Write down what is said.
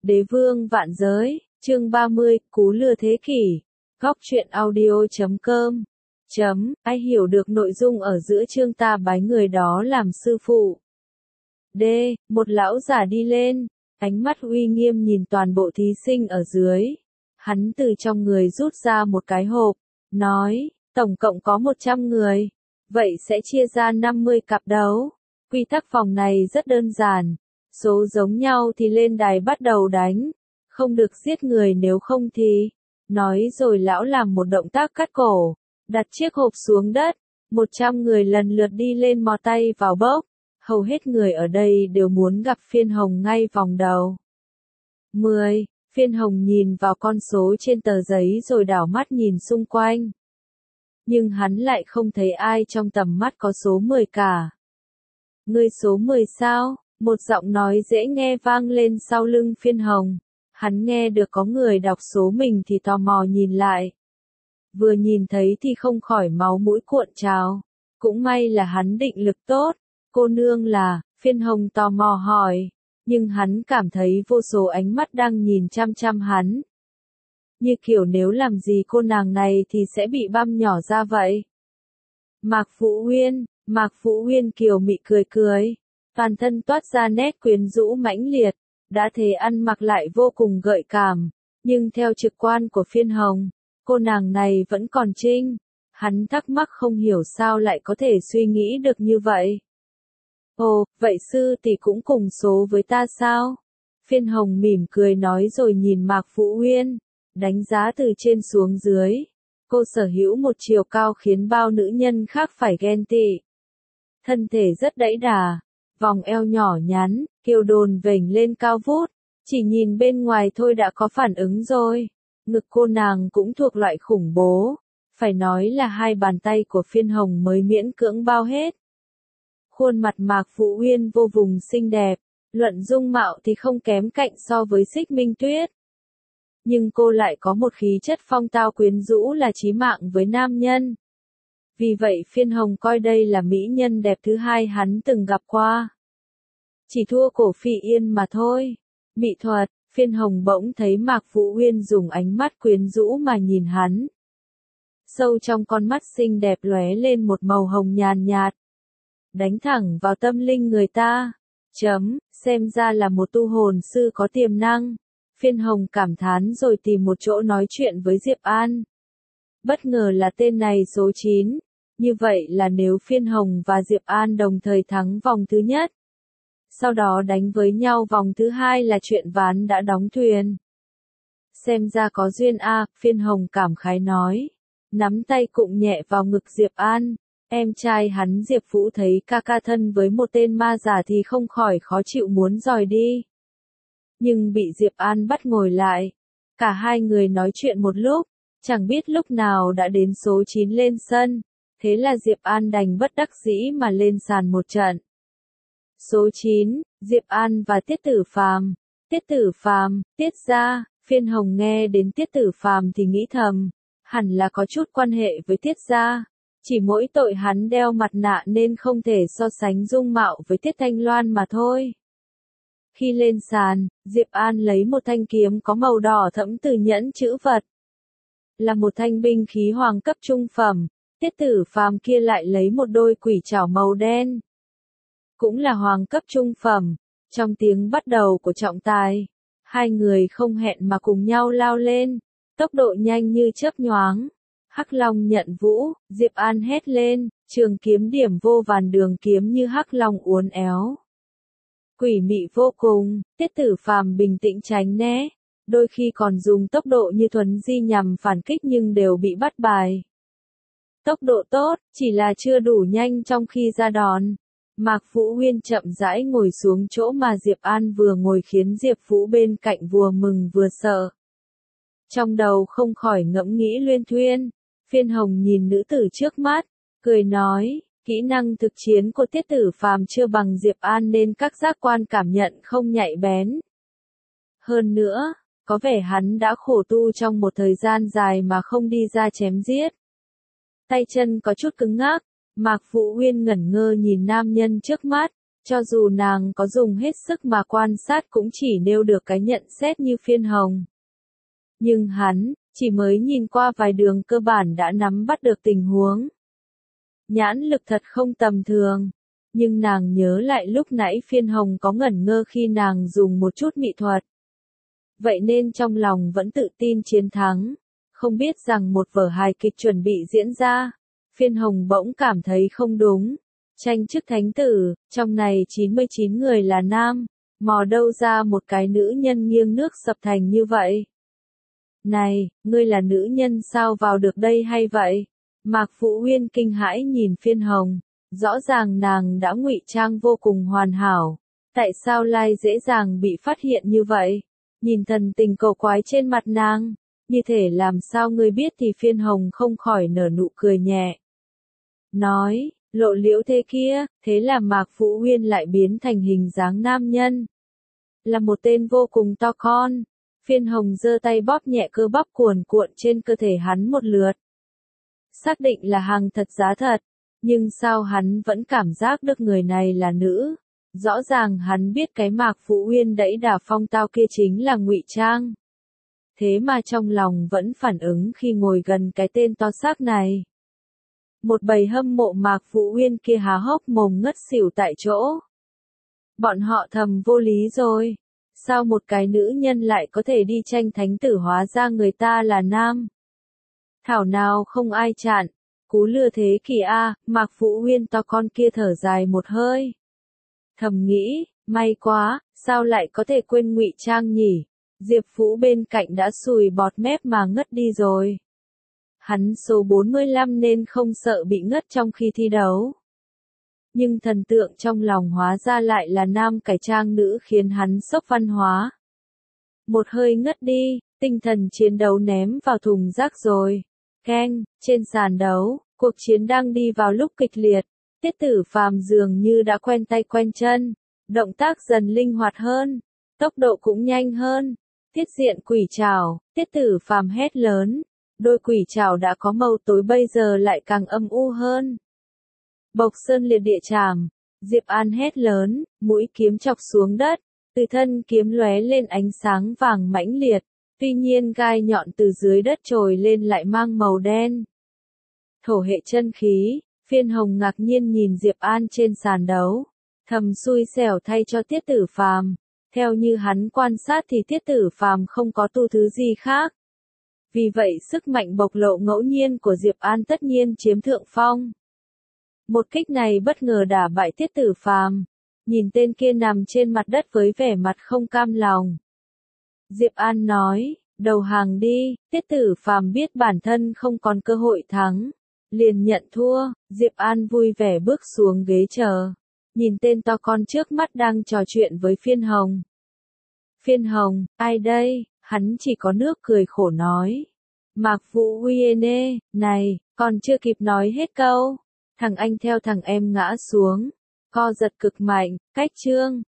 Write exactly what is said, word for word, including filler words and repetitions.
Đế vương vạn giới, chương ba mươi, cú lừa thế kỷ. Góc truyện audio chấm com. Chấm, ai hiểu được nội dung ở giữa chương ta bái người đó làm sư phụ. D. Một lão giả đi lên, ánh mắt uy nghiêm nhìn toàn bộ thí sinh ở dưới. Hắn từ trong người rút ra một cái hộp, nói, tổng cộng có một trăm người. Vậy sẽ chia ra năm mươi cặp đấu. Quy tắc vòng này rất đơn giản. Số giống nhau thì lên đài bắt đầu đánh. Không được giết người nếu không thì. Nói rồi lão làm một động tác cắt cổ. Đặt chiếc hộp xuống đất. Một trăm người lần lượt đi lên mò tay vào bốc. Hầu hết người ở đây đều muốn gặp Phiên Hồng ngay vòng đầu. mười. Phiên Hồng nhìn vào con số trên tờ giấy rồi đảo mắt nhìn xung quanh. Nhưng hắn lại không thấy ai trong tầm mắt có số mười cả. Ngươi số mười sao? Một giọng nói dễ nghe vang lên sau lưng Phiên Hồng. Hắn nghe được có người đọc số mình thì tò mò nhìn lại. Vừa nhìn thấy thì không khỏi máu mũi cuộn trào. Cũng may là hắn định lực tốt. Cô nương là, Phiên Hồng tò mò hỏi. Nhưng hắn cảm thấy vô số ánh mắt đang nhìn chăm chăm hắn. Như kiểu nếu làm gì cô nàng này thì sẽ bị băm nhỏ ra vậy. Mạc Vũ Uyên, Mạc Vũ Uyên kiều mị cười cười. Toàn thân toát ra nét quyến rũ mãnh liệt. Đã thế ăn mặc lại vô cùng gợi cảm. Nhưng theo trực quan của Phiên Hồng, cô nàng này vẫn còn trinh. Hắn thắc mắc không hiểu sao lại có thể suy nghĩ được như vậy. Ồ, vậy sư tỷ cũng cùng số với ta sao? Phiên Hồng mỉm cười nói rồi nhìn Mạc Vũ Uyên, đánh giá từ trên xuống dưới. Cô sở hữu một chiều cao khiến bao nữ nhân khác phải ghen tị. Thân thể rất đẫy đà, vòng eo nhỏ nhắn, kiều đồn vểnh lên cao vút, chỉ nhìn bên ngoài thôi đã có phản ứng rồi. Ngực cô nàng cũng thuộc loại khủng bố, phải nói là hai bàn tay của Phiên Hồng mới miễn cưỡng bao hết. Khuôn mặt Mạc Vũ Uyên vô cùng xinh đẹp, luận dung mạo thì không kém cạnh so với Xích Minh Tuyết. Nhưng cô lại có một khí chất phong tao quyến rũ là chí mạng với nam nhân. Vì vậy Phiên Hồng coi đây là mỹ nhân đẹp thứ hai hắn từng gặp qua. Chỉ thua Cổ Phỉ Yên mà thôi. Mỹ thuật, Phiên Hồng bỗng thấy Mạc Vũ Uyên dùng ánh mắt quyến rũ mà nhìn hắn. Sâu trong con mắt xinh đẹp lóe lên một màu hồng nhàn nhạt. Đánh thẳng vào tâm linh người ta. Chấm, xem ra là một tu hồn sư có tiềm năng. Phiên Hồng cảm thán rồi tìm một chỗ nói chuyện với Diệp An. Bất ngờ là tên này số chín. Như vậy là nếu Phiên Hồng và Diệp An đồng thời thắng vòng thứ nhất. Sau đó đánh với nhau vòng thứ hai là chuyện ván đã đóng thuyền. Xem ra có duyên a, à, Phiên Hồng cảm khái nói. Nắm tay cụng nhẹ vào ngực Diệp An. Em trai hắn Diệp Vũ thấy ca ca thân với một tên ma giả thì không khỏi khó chịu muốn dòi đi. Nhưng bị Diệp An bắt ngồi lại. Cả hai người nói chuyện một lúc, chẳng biết lúc nào đã đến số chín lên sân. Thế là Diệp An đành bất đắc dĩ mà lên sàn một trận. Số chín, Diệp An và Tiết Tử Phàm. Tiết Tử Phàm, Tiết gia. Phiên Hồng nghe đến Tiết Tử Phàm thì nghĩ thầm, hẳn là có chút quan hệ với Tiết gia. Chỉ mỗi tội hắn đeo mặt nạ nên không thể so sánh dung mạo với Tiết Thanh Loan mà thôi. Khi lên sàn, Diệp An lấy một thanh kiếm có màu đỏ thẫm từ nhẫn chữ vật. Là một thanh binh khí hoàng cấp trung phẩm, Tiết Tử Phàm kia lại lấy một đôi quỷ trảo màu đen. Cũng là hoàng cấp trung phẩm, trong tiếng bắt đầu của trọng tài. Hai người không hẹn mà cùng nhau lao lên, tốc độ nhanh như chớp nhoáng. Hắc Long nhận vũ, Diệp An hét lên, trường kiếm điểm vô vàn đường kiếm như hắc long uốn éo. Quỷ mị vô cùng, Tiết Tử Phàm bình tĩnh tránh né, đôi khi còn dùng tốc độ như thuấn di nhằm phản kích nhưng đều bị bắt bài. Tốc độ tốt, chỉ là chưa đủ nhanh trong khi ra đòn. Mạc Vũ Uyên chậm rãi ngồi xuống chỗ mà Diệp An vừa ngồi khiến Diệp Vũ bên cạnh vừa mừng vừa sợ. Trong đầu không khỏi ngẫm nghĩ luyên thuyên. Phiên Hồng nhìn nữ tử trước mắt, cười nói, kỹ năng thực chiến của Tiết Tử Phàm chưa bằng Diệp An nên các giác quan cảm nhận không nhạy bén. Hơn nữa, có vẻ hắn đã khổ tu trong một thời gian dài mà không đi ra chém giết. Tay chân có chút cứng ngắc, Mạc Vũ Uyên ngẩn ngơ nhìn nam nhân trước mắt, Cho dù nàng có dùng hết sức mà quan sát cũng chỉ nêu được cái nhận xét như Phiên Hồng. Nhưng hắn, chỉ mới nhìn qua vài đường cơ bản đã nắm bắt được tình huống. Nhãn lực thật không tầm thường. Nhưng nàng nhớ lại lúc nãy Phiên Hồng có ngẩn ngơ khi nàng dùng một chút mỹ thuật. Vậy nên trong lòng vẫn tự tin chiến thắng. Không biết rằng một vở hài kịch chuẩn bị diễn ra. Phiên Hồng bỗng cảm thấy không đúng. Tranh chức thánh tử, trong này chín mươi chín người là nam. Mò đâu ra một cái nữ nhân nghiêng nước sập thành như vậy. Này, ngươi là nữ nhân sao vào được đây hay vậy? Mạc Phụ Uyên kinh hãi nhìn Phiên Hồng. Rõ ràng nàng đã ngụy trang vô cùng hoàn hảo. Tại sao lại dễ dàng bị phát hiện như vậy? Nhìn thần tình cầu quái trên mặt nàng. Như thể làm sao ngươi biết thì Phiên Hồng không khỏi nở nụ cười nhẹ. Nói, lộ liễu thế kia, thế là Mạc Phụ Uyên lại biến thành hình dáng nam nhân. Là một tên vô cùng to con. Phiên Hồng giơ tay bóp nhẹ cơ bắp cuồn cuộn trên cơ thể hắn một lượt. Xác định là hàng thật giá thật. Nhưng sao hắn vẫn cảm giác được người này là nữ? Rõ ràng hắn biết cái Mạc Phụ Uyên đẫy đà phong tao kia chính là ngụy trang. Thế mà trong lòng vẫn phản ứng khi ngồi gần cái tên to xác này. Một bầy hâm mộ Mạc Phụ Uyên kia há hốc mồm ngất xỉu tại chỗ. Bọn họ thầm vô lý rồi. Sao một cái nữ nhân lại có thể đi tranh thánh tử hóa ra người ta là nam? Thảo nào không ai chặn. Cú lừa thế kỷ a, Mạc Phụ Uyên to con kia thở dài một hơi. Thầm nghĩ, may quá, sao lại có thể quên ngụy trang nhỉ? Diệp Phú bên cạnh đã sùi bọt mép mà ngất đi rồi. Hắn số bốn mươi lăm nên không sợ bị ngất trong khi thi đấu. Nhưng thần tượng trong lòng hóa ra lại là nam cải trang nữ khiến hắn sốc văn hóa. Một hơi ngất đi, tinh thần chiến đấu ném vào thùng rác rồi. Keng, trên sàn đấu, cuộc chiến đang đi vào lúc kịch liệt. Tiết Tử Phàm dường như đã quen tay quen chân. Động tác dần linh hoạt hơn. Tốc độ cũng nhanh hơn. Tiết diện quỷ trảo, Tiết Tử Phàm hét lớn. Đôi quỷ trảo đã có màu tối bây giờ lại càng âm u hơn. Bộc sơn liệt địa trảm, Diệp An hét lớn, mũi kiếm chọc xuống đất, từ thân kiếm lóe lên ánh sáng vàng mãnh liệt, tuy nhiên gai nhọn từ dưới đất trồi lên lại mang màu đen. Thổ hệ chân khí, Phiên Hồng ngạc nhiên nhìn Diệp An trên sàn đấu, thầm xui xẻo thay cho Tiết Tử Phàm. Theo như hắn quan sát thì Tiết Tử Phàm không có tu thứ gì khác. Vì vậy sức mạnh bộc lộ ngẫu nhiên của Diệp An tất nhiên chiếm thượng phong. Một kích này bất ngờ đả bại Tiết Tử Phàm. Nhìn tên kia nằm trên mặt đất với vẻ mặt không cam lòng. Diệp An nói, đầu hàng đi, Tiết Tử Phàm biết bản thân không còn cơ hội thắng. Liền nhận thua, Diệp An vui vẻ bước xuống ghế chờ. Nhìn tên to con trước mắt đang trò chuyện với Phiên Hồng. Phiên Hồng, ai đây? Hắn chỉ có nước cười khổ nói. Mạc Phụ Uyên, này, còn chưa kịp nói hết câu. Thằng anh theo thằng em ngã xuống. Co giật cực mạnh, cách chương.